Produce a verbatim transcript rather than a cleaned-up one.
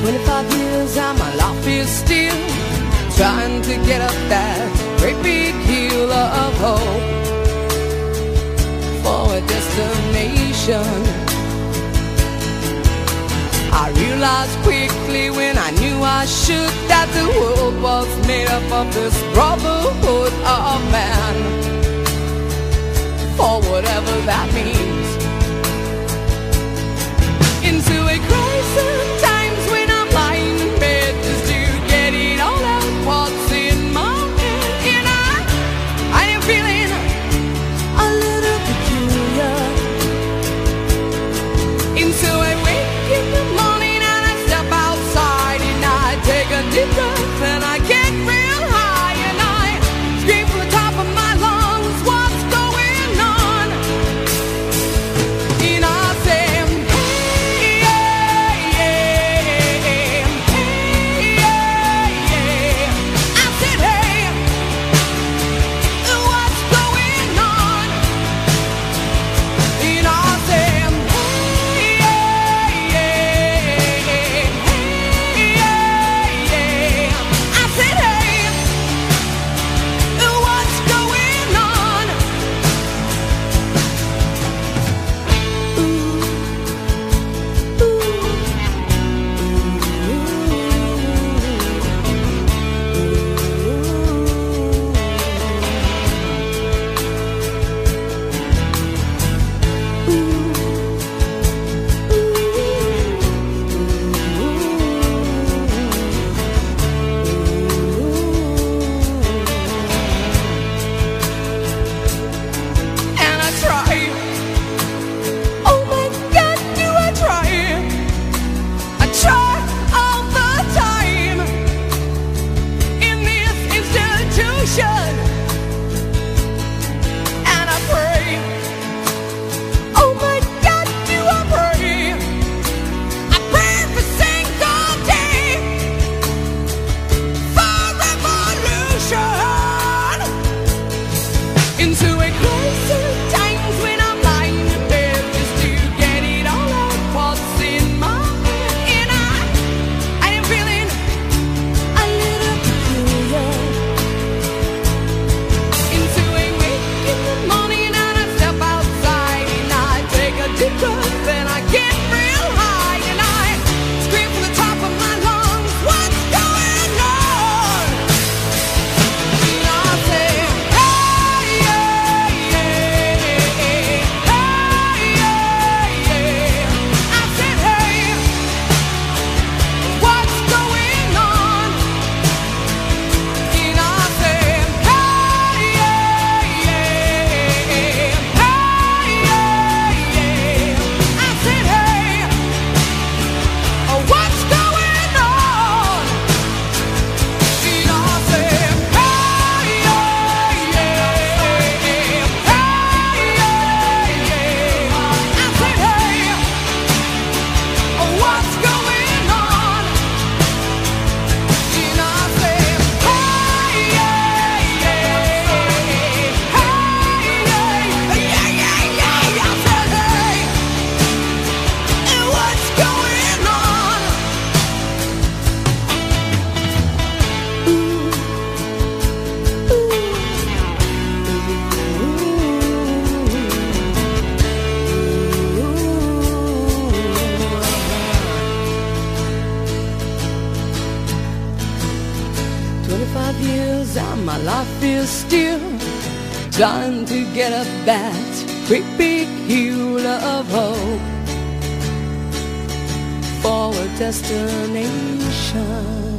Twenty-five years and my life is still trying to get up that great big hill of hope for a destination. I realized quickly when I knew I should that the world was made up of this brotherhood of man, for whatever that means. Into a crisis times when I'm lying in bed just to get it all out what's in my head. And I, I am feeling a little peculiar. And so I wake in the morning and I step outside and I take a deep breath and I get real high and I scream from the top of my lungs, what's going on? And I say, hey, yeah, yeah, hey, yeah, yeah. I said, hey, what's going on? And I say, hey, yeah, yeah, hey, yeah, yeah. I said, hey, what's going on? And I try. Oh my God, do I try? I try all the time in this institution, and I pray. Oh my God, do I pray? I pray every single day for revolution. Into a crisis times when I'm lying in bed just to get it all out what's in my head. And I, I am feeling a little peculiar. Into a wake in the morning and I step outside and I take a deep breath and I get real high and I scream from the top of my lungs, what's going on? And I say, hey, yeah, yeah, hey, yeah, yeah. I said, hey, what's going on? And I said, hey, yeah, yeah, hey, yeah, yeah. I said, hey, what's going on? And I said, hey, yeah, yeah, hey, yeah, yeah. I said, hey, what's going on? And I said, hey, yeah, yeah, hey, yeah, yeah, yeah. I said, hey, what's going on? Twenty-five years and my life is still trying to get up that great big hill of hope for a destination.